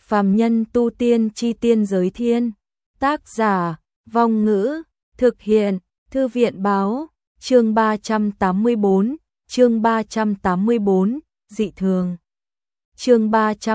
Phàm nhân tu tiên chi tiên giới thiên. Tác giả, Vong Ngữ, thực hiện, Thư viện báo, chương 384, chương 384, dị thường. Chương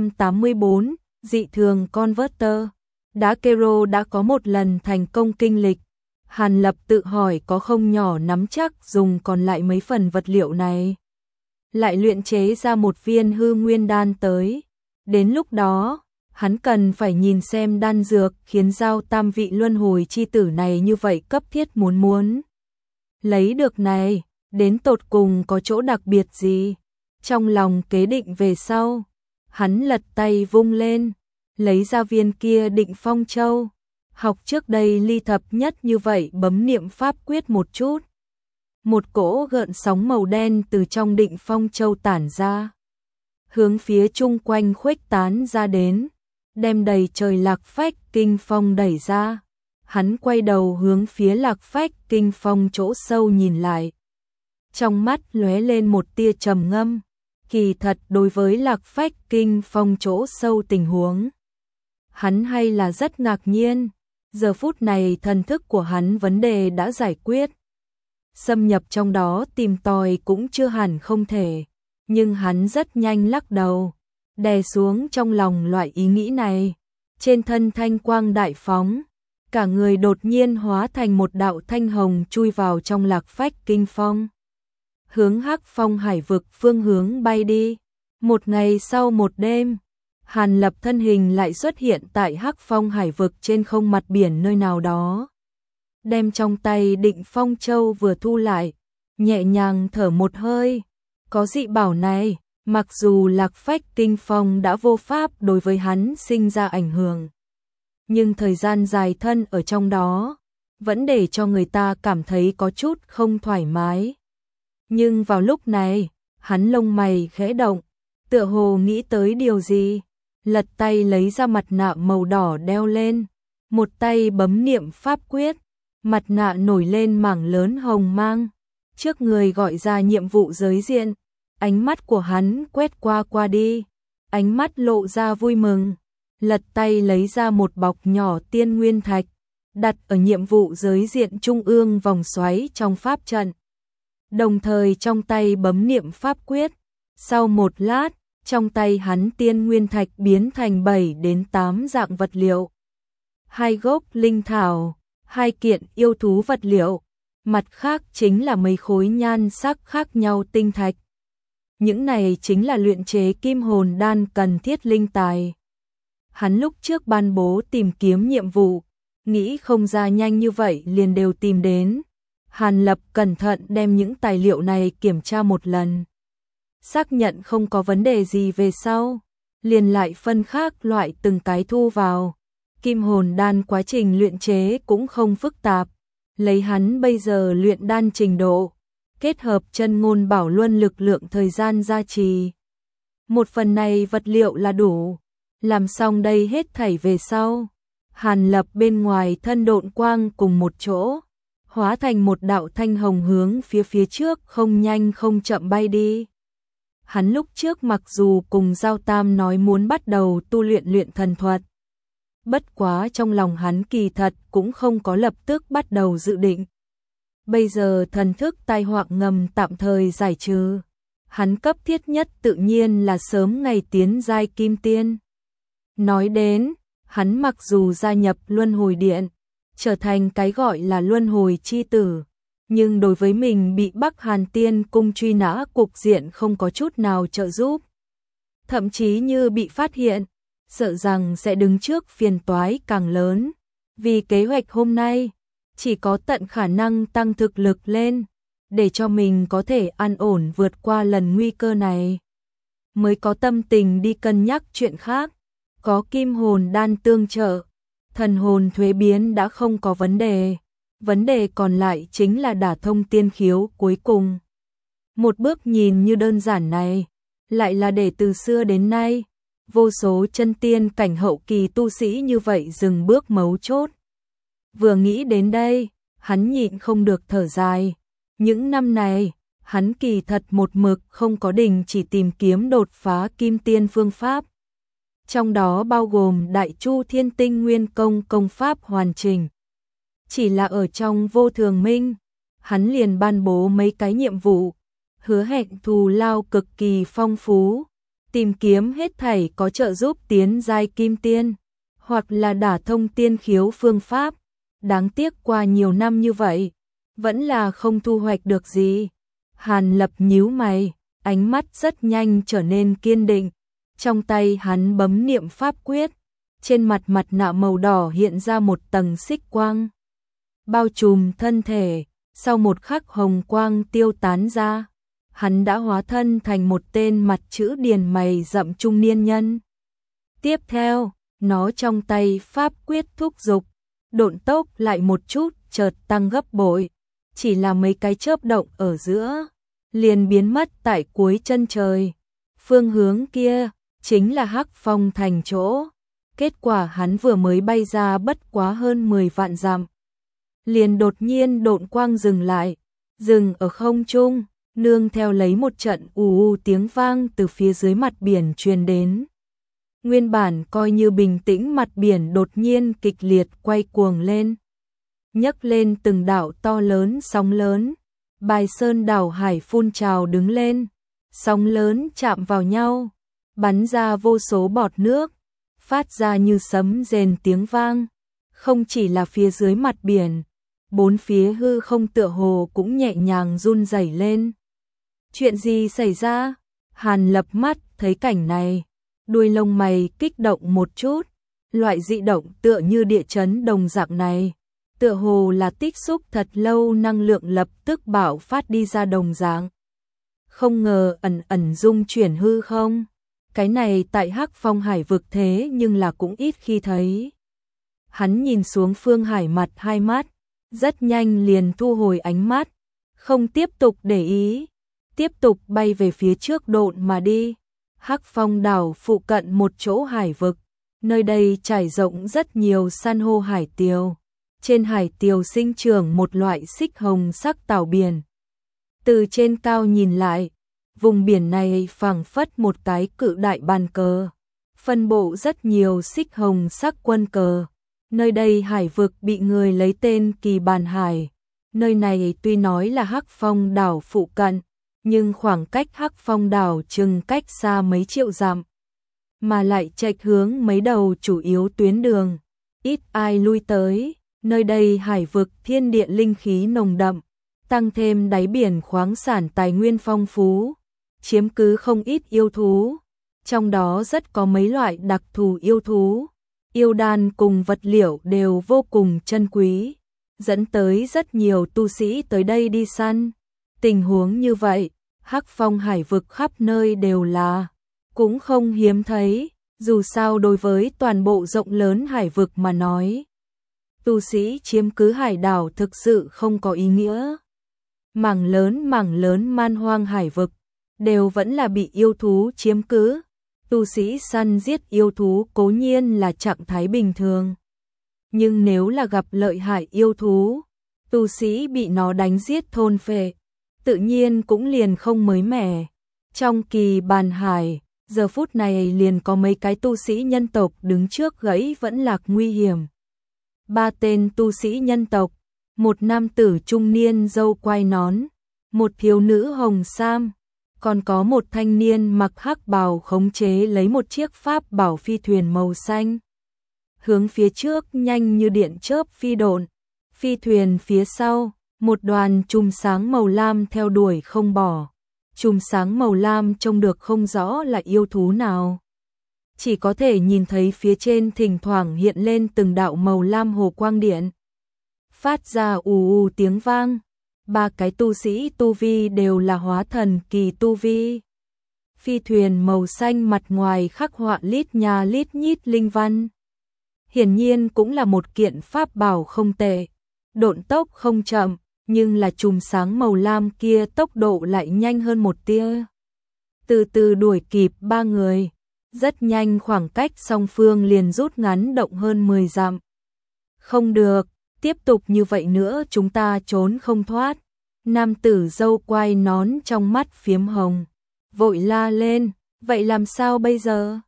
384, dị thường Converter. Đá Kero đã có một lần thành công kinh lịch. Hàn Lập tự hỏi có không nhỏ nắm chắc dùng còn lại mấy phần vật liệu này. Lại luyện chế ra một viên hư nguyên đan tới. Đến lúc đó, hắn cần phải nhìn xem đan dược khiến giao tam vị luân hồi chi tử này như vậy cấp thiết muốn lấy được này, đến tột cùng có chỗ đặc biệt gì. Trong lòng kế định về sau, hắn lật tay vung lên, lấy ra viên kia Định Phong Châu. Học trước đây ly thập nhất như vậy bấm niệm pháp quyết một chút. Một cỗ gợn sóng màu đen từ trong Định Phong Châu tản ra, hướng phía chung quanh khuếch tán ra đến, đem đầy trời Lạc Phách Kinh Phong đẩy ra. Hắn quay đầu hướng phía Lạc Phách Kinh Phong chỗ sâu nhìn lại. Trong mắt lóe lên một tia trầm ngâm. Kỳ thật đối với Lạc Phách Kinh Phong chỗ sâu tình huống, hắn hay là rất ngạc nhiên. Giờ phút này thần thức của hắn vấn đề đã giải quyết. Xâm nhập trong đó tìm tòi cũng chưa hẳn không thể. Nhưng hắn rất nhanh lắc đầu, đè xuống trong lòng loại ý nghĩ này. Trên thân thanh quang đại phóng, cả người đột nhiên hóa thành một đạo thanh hồng chui vào trong Lạc Phách Kinh Phong, hướng Hắc Phong Hải vực phương hướng bay đi. Một ngày sau một đêm, Hàn Lập thân hình lại xuất hiện tại Hắc Phong Hải vực trên không mặt biển nơi nào đó. Đem trong tay Định Phong Châu vừa thu lại, nhẹ nhàng thở một hơi. Có dị bảo này, mặc dù Lạc Phách Kinh Phong đã vô pháp đối với hắn sinh ra ảnh hưởng, nhưng thời gian dài thân ở trong đó, vẫn để cho người ta cảm thấy có chút không thoải mái. Nhưng vào lúc này, hắn lông mày khẽ động, tựa hồ nghĩ tới điều gì, lật tay lấy ra mặt nạ màu đỏ đeo lên, một tay bấm niệm pháp quyết, mặt nạ nổi lên mảng lớn hồng mang, trước người gọi ra nhiệm vụ giới diện. Ánh mắt của hắn quét qua đi, ánh mắt lộ ra vui mừng, lật tay lấy ra một bọc nhỏ tiên nguyên thạch, đặt ở nhiệm vụ giới diện trung ương vòng xoáy trong pháp trận. Đồng thời trong tay bấm niệm pháp quyết, sau một lát, trong tay hắn tiên nguyên thạch biến thành 7 đến 8 dạng vật liệu. 2 gốc linh thảo, 2 kiện yêu thú vật liệu, mặt khác chính là mấy khối nhan sắc khác nhau tinh thạch. Những này chính là luyện chế kim hồn đan cần thiết linh tài. Hắn lúc trước ban bố tìm kiếm nhiệm vụ, nghĩ không ra nhanh như vậy liền đều tìm đến. Hàn Lập cẩn thận đem những tài liệu này kiểm tra một lần, xác nhận không có vấn đề gì về sau, liền lại phân khác loại từng cái thu vào. Kim hồn đan quá trình luyện chế cũng không phức tạp, lấy hắn bây giờ luyện đan trình độ, kết hợp chân ngôn bảo luân lực lượng thời gian gia trì, một phần này vật liệu là đủ. Làm xong đây hết thảy về sau, Hàn Lập bên ngoài thân độn quang cùng một chỗ, hóa thành một đạo thanh hồng hướng phía trước không nhanh không chậm bay đi. Hắn lúc trước mặc dù cùng Giao Tam nói muốn bắt đầu tu luyện thần thuật, bất quá trong lòng hắn kỳ thật cũng không có lập tức bắt đầu dự định. Bây giờ thần thức tai họa ngầm tạm thời giải trừ, hắn cấp thiết nhất tự nhiên là sớm ngày tiến giai kim tiên. Nói đến, hắn mặc dù gia nhập Luân Hồi Điện, trở thành cái gọi là Luân Hồi chi tử, nhưng đối với mình bị Bắc Hàn Tiên Cung truy nã cục diện không có chút nào trợ giúp. Thậm chí như bị phát hiện, sợ rằng sẽ đứng trước phiền toái càng lớn. Vì kế hoạch hôm nay, chỉ có tận khả năng tăng thực lực lên, để cho mình có thể an ổn vượt qua lần nguy cơ này, mới có tâm tình đi cân nhắc chuyện khác. Có kim hồn đan tương trợ, thần hồn thuế biến đã không có vấn đề còn lại chính là đả thông tiên khiếu cuối cùng. Một bước nhìn như đơn giản này, lại là để từ xưa đến nay, vô số chân tiên cảnh hậu kỳ tu sĩ như vậy dừng bước mấu chốt. Vừa nghĩ đến đây, hắn nhịn không được thở dài. Những năm này, hắn kỳ thật một mực không có đình chỉ tìm kiếm đột phá kim tiên phương pháp. trong đó bao gồm Đại Chu Thiên Tinh Nguyên Công công pháp hoàn chỉnh. Chỉ là ở trong Vô Thường Minh, hắn liền ban bố mấy cái nhiệm vụ, hứa hẹn thù lao cực kỳ phong phú, tìm kiếm hết thảy có trợ giúp tiến giai kim tiên, hoặc là đả thông tiên khiếu phương pháp. Đáng tiếc qua nhiều năm như vậy, vẫn là không thu hoạch được gì. Hàn Lập nhíu mày, ánh mắt rất nhanh trở nên kiên định. Trong tay hắn bấm niệm pháp quyết, trên mặt mặt nạ màu đỏ hiện ra một tầng xích quang, bao trùm thân thể, sau một khắc hồng quang tiêu tán ra, hắn đã hóa thân thành một tên mặt chữ điền mày rậm trung niên nhân. Tiếp theo, nó trong tay pháp quyết thúc giục, độn tốc lại một chút chợt tăng gấp bội, chỉ là mấy cái chớp động ở giữa, liền biến mất tại cuối chân trời. Phương hướng kia chính là Hắc Phong thành chỗ. Kết quả hắn vừa mới bay ra bất quá hơn 10 vạn dặm, liền đột nhiên độn quang dừng lại, dừng ở không trung, nương theo lấy một trận ù tiếng vang từ phía dưới mặt biển truyền đến. Nguyên bản coi như bình tĩnh mặt biển đột nhiên kịch liệt quay cuồng lên, nhấc lên từng đạo to lớn sóng lớn, bài sơn đảo hải phun trào đứng lên, sóng lớn chạm vào nhau, bắn ra vô số bọt nước, phát ra như sấm rền tiếng vang. Không chỉ là phía dưới mặt biển, bốn phía hư không tựa hồ cũng nhẹ nhàng run rẩy lên. Chuyện gì xảy ra? Hàn Lập mắt thấy cảnh này, đuôi lông mày kích động một chút, loại dị động tựa như địa chấn đồng dạng này, tựa hồ là tích xúc thật lâu năng lượng lập tức bạo phát đi ra đồng dạng. Không ngờ ẩn ẩn dung chuyển hư không. Cái này tại Hắc Phong hải vực thế nhưng là cũng ít khi thấy. Hắn nhìn xuống Phương Hải mặt hai mắt, rất nhanh liền thu hồi ánh mắt, không tiếp tục để ý, tiếp tục bay về phía trước độn mà đi. Hắc Phong đảo phụ cận một chỗ hải vực, nơi đây trải rộng rất nhiều san hô hải tiều. Trên hải tiều sinh trưởng một loại xích hồng sắc tảo biển. Từ trên cao nhìn lại, vùng biển này phảng phất một cái cự đại bàn cờ, phân bộ rất nhiều xích hồng sắc quân cờ. Nơi đây hải vực bị người lấy tên Kỳ Bàn Hải. Nơi này tuy nói là Hắc Phong đảo phụ cận, nhưng khoảng cách Hắc Phong đảo chừng cách xa mấy triệu dặm, mà lại chệch hướng mấy đầu chủ yếu tuyến đường, ít ai lui tới. Nơi đây hải vực thiên địa linh khí nồng đậm, tăng thêm đáy biển khoáng sản tài nguyên phong phú, chiếm cứ không ít yêu thú, trong đó rất có mấy loại đặc thù yêu thú, yêu đan cùng vật liệu đều vô cùng chân quý, dẫn tới rất nhiều tu sĩ tới đây đi săn. Tình huống như vậy, Hắc Phong hải vực khắp nơi đều là, cũng không hiếm thấy, dù sao đối với toàn bộ rộng lớn hải vực mà nói, tu sĩ chiếm cứ hải đảo thực sự không có ý nghĩa. Mảng lớn man hoang hải vực đều vẫn là bị yêu thú chiếm cứ. Tu sĩ săn giết yêu thú cố nhiên là trạng thái bình thường, nhưng nếu là gặp lợi hại yêu thú, tu sĩ bị nó đánh giết thôn phệ, tự nhiên cũng liền không mới mẻ. Trong Kỳ Bàn Hải, giờ phút này liền có mấy cái tu sĩ nhân tộc đứng trước gãy vẫn lạc nguy hiểm. 3 tên tu sĩ nhân tộc, một nam tử trung niên râu quai nón, một thiếu nữ hồng sam, còn có một thanh niên mặc hắc bào khống chế lấy một chiếc pháp bảo phi thuyền màu xanh. Hướng phía trước nhanh như điện chớp phi độn, phi thuyền phía sau, một đoàn chùm sáng màu lam theo đuổi không bỏ. Chùm sáng màu lam trông được không rõ là yêu thú nào, chỉ có thể nhìn thấy phía trên thỉnh thoảng hiện lên từng đạo màu lam hồ quang điện, phát ra ù tiếng vang. 3 cái tu sĩ tu vi đều là hóa thần kỳ tu vi. Phi thuyền màu xanh mặt ngoài khắc họa lít nhà lít nhít linh văn, hiển nhiên cũng là một kiện pháp bảo không tệ. Độn tốc không chậm, nhưng là chùm sáng màu lam kia tốc độ lại nhanh hơn một tia. Từ từ đuổi kịp 3 người, rất nhanh khoảng cách song phương liền rút ngắn động hơn 10 dặm. Không được, tiếp tục như vậy nữa chúng ta trốn không thoát. Nam tử râu quai nón trong mắt phiếm hồng, vội la lên, vậy làm sao bây giờ?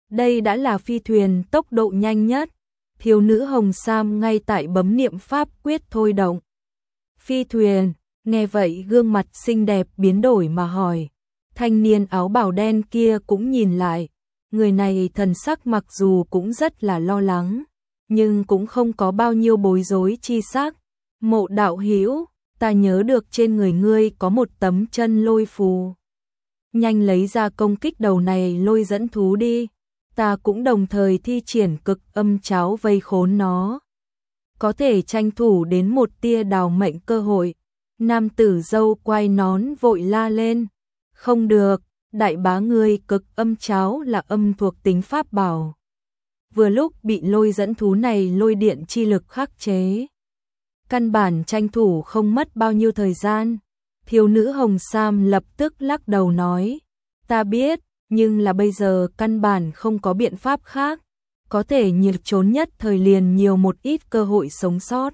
Đây đã là phi thuyền tốc độ nhanh nhất. Thiếu nữ Hồng Sam ngay tại bấm niệm pháp quyết thôi động. Phi thuyền, nghe vậy gương mặt xinh đẹp biến đổi mà hỏi. Thanh niên áo bào đen kia cũng nhìn lại. Người này thần sắc mặc dù cũng rất là lo lắng, nhưng cũng không có bao nhiêu bối rối chi sắc. Mộ đạo hữu, ta nhớ được trên người ngươi có một tấm chân lôi phù. Nhanh lấy ra công kích đầu này lôi dẫn thú đi. Ta cũng đồng thời thi triển cực âm cháo vây khốn nó. Có thể tranh thủ đến một tia đào mệnh cơ hội. Nam tử dâu quay nón vội la lên. Không được, đại bá ngươi cực âm cháo là âm thuộc tính pháp bảo. Vừa lúc bị lôi dẫn thú này lôi điện chi lực khắc chế. Căn bản tranh thủ không mất bao nhiêu thời gian. Thiếu nữ Hồng Sam lập tức lắc đầu nói. Ta biết, nhưng là bây giờ căn bản không có biện pháp khác. Có thể nhiệt trốn nhất thời liền nhiều một ít cơ hội sống sót.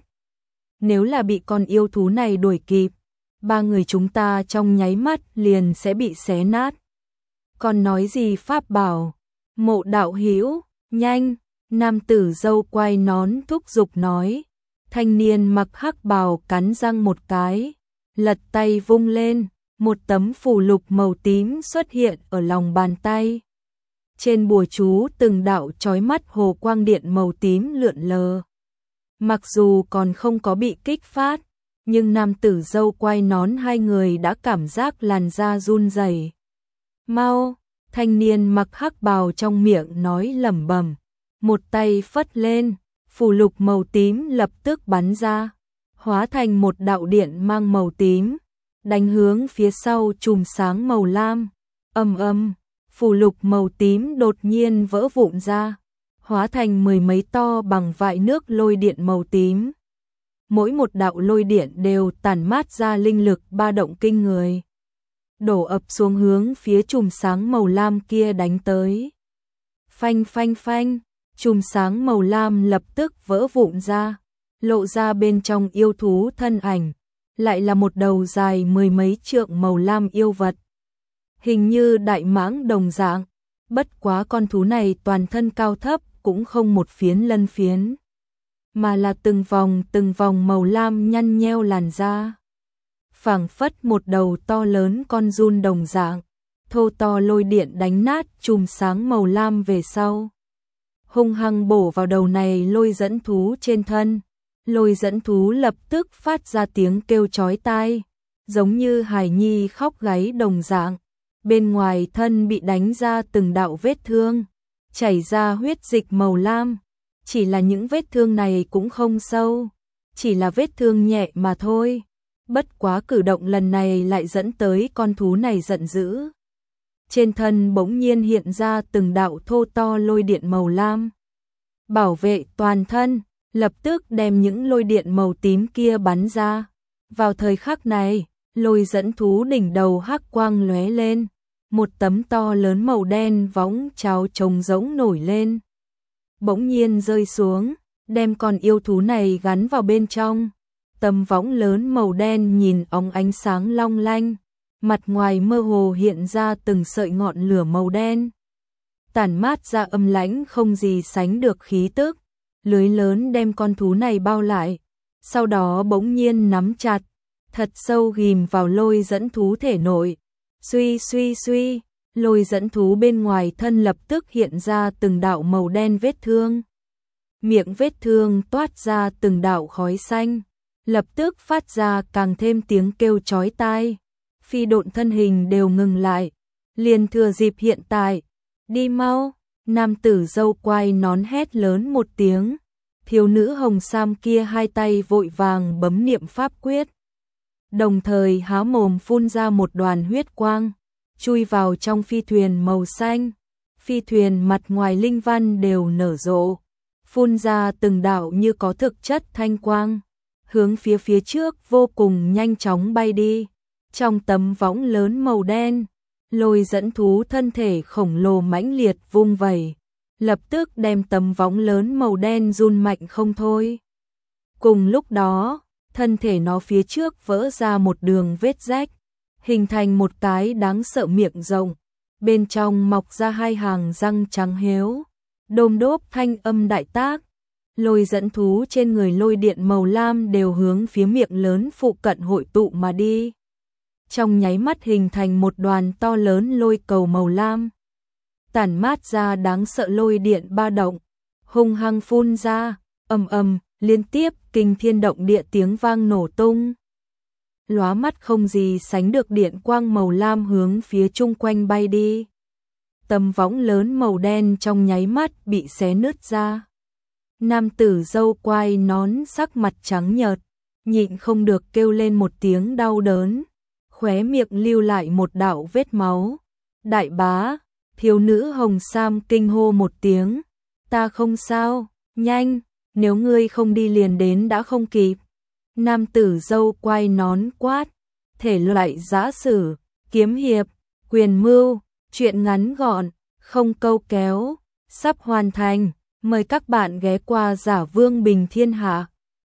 Nếu là bị con yêu thú này đuổi kịp, ba người chúng ta trong nháy mắt liền sẽ bị xé nát. Còn nói gì pháp bảo? Mộ đạo hữu, nhanh, nam tử dâu quay nón thúc giục nói. Thanh niên mặc hắc bào cắn răng một cái, lật tay vung lên, một tấm phù lục màu tím xuất hiện ở lòng bàn tay. Trên bùa chú từng đạo chói mắt hồ quang điện màu tím lượn lờ. Mặc dù còn không có bị kích phát, nhưng nam tử dâu quay nón hai người đã cảm giác làn da run rẩy. Mau, thanh niên mặc hắc bào trong miệng nói lẩm bẩm, một tay phất lên, phù lục màu tím lập tức bắn ra, hóa thành một đạo điện mang màu tím, đánh hướng phía sau chùm sáng màu lam. Ầm ầm, phù lục màu tím đột nhiên vỡ vụn ra, hóa thành mười mấy to bằng vại nước lôi điện màu tím. Mỗi một đạo lôi điện đều tản mát ra linh lực ba động kinh người, đổ ập xuống hướng phía chùm sáng màu lam kia đánh tới. Phanh phanh phanh, chùm sáng màu lam lập tức vỡ vụn ra, lộ ra bên trong yêu thú thân ảnh, lại là một đầu dài mười mấy trượng màu lam yêu vật. Hình như đại mãng đồng dạng, bất quá con thú này toàn thân cao thấp cũng không một phiến lân phiến, mà là từng vòng màu lam nhăn nheo làn da. Phảng phất một đầu to lớn con giun đồng dạng, thô to lôi điện đánh nát chùm sáng màu lam về sau. Hung hăng bổ vào đầu này lôi dẫn thú trên thân. Lôi dẫn thú lập tức phát ra tiếng kêu chói tai, giống như hài nhi khóc gáy đồng dạng. Bên ngoài thân bị đánh ra từng đạo vết thương, chảy ra huyết dịch màu lam. Chỉ là những vết thương này cũng không sâu, chỉ là vết thương nhẹ mà thôi. Bất quá cử động lần này lại dẫn tới con thú này giận dữ. Trên thân bỗng nhiên hiện ra từng đạo thô to lôi điện màu lam, bảo vệ toàn thân, lập tức đem những lôi điện màu tím kia bắn ra. Vào thời khắc này, lôi dẫn thú đỉnh đầu hắc quang lóe lên, một tấm to lớn màu đen võng cháo trống rỗng nổi lên, bỗng nhiên rơi xuống, đem con yêu thú này gắn vào bên trong. Tấm võng lớn màu đen nhìn óng ánh sáng long lanh, mặt ngoài mơ hồ hiện ra từng sợi ngọn lửa màu đen, tản mát ra âm lãnh không gì sánh được khí tức. Lưới lớn đem con thú này bao lại, sau đó bỗng nhiên nắm chặt, thật sâu ghim vào lôi dẫn thú thể nội. Suy suy suy, lôi dẫn thú bên ngoài thân lập tức hiện ra từng đạo màu đen vết thương. Miệng vết thương toát ra từng đạo khói xanh, lập tức phát ra càng thêm tiếng kêu chói tai. Phi độn thân hình đều ngừng lại, liền thừa dịp hiện tại, đi mau. Nam tử dâu quai nón hét lớn một tiếng, thiếu nữ Hồng Sam kia hai tay vội vàng bấm niệm pháp quyết, đồng thời há mồm phun ra một đoàn huyết quang, chui vào trong phi thuyền màu xanh. Phi thuyền mặt ngoài linh văn đều nở rộ, phun ra từng đạo như có thực chất thanh quang, hướng phía trước vô cùng nhanh chóng bay đi. Trong tấm võng lớn màu đen, lôi dẫn thú thân thể khổng lồ mãnh liệt vung vẩy, lập tức đem tấm võng lớn màu đen run mạnh không thôi. Cùng lúc đó, thân thể nó phía trước vỡ ra một đường vết rách, hình thành một cái đáng sợ miệng rộng, bên trong mọc ra hai hàng răng trắng héo. Đôm đốp thanh âm đại tác, lôi dẫn thú trên người lôi điện màu lam đều hướng phía miệng lớn phụ cận hội tụ mà đi. Trong nháy mắt hình thành một đoàn to lớn lôi cầu màu lam, tản mát ra đáng sợ lôi điện ba động, hung hăng phun ra, ầm ầm, liên tiếp kinh thiên động địa tiếng vang nổ tung. Lóa mắt không gì sánh được điện quang màu lam hướng phía chung quanh bay đi. Tấm võng lớn màu đen trong nháy mắt bị xé nứt ra. Nam tử râu quai nón sắc mặt trắng nhợt, nhịn không được kêu lên một tiếng đau đớn, khóe miệng lưu lại một đạo vết máu. Đại bá, thiếu nữ hồng sam kinh hô một tiếng, ta không sao, nhanh, nếu ngươi không đi liền đến đã không kịp. Nam tử râu quai nón quát, thể loại giã sử, kiếm hiệp, quyền mưu, truyện ngắn gọn, không câu kéo, sắp hoàn thành, mời các bạn ghé qua Giả Vương Bình Thiên Hạ.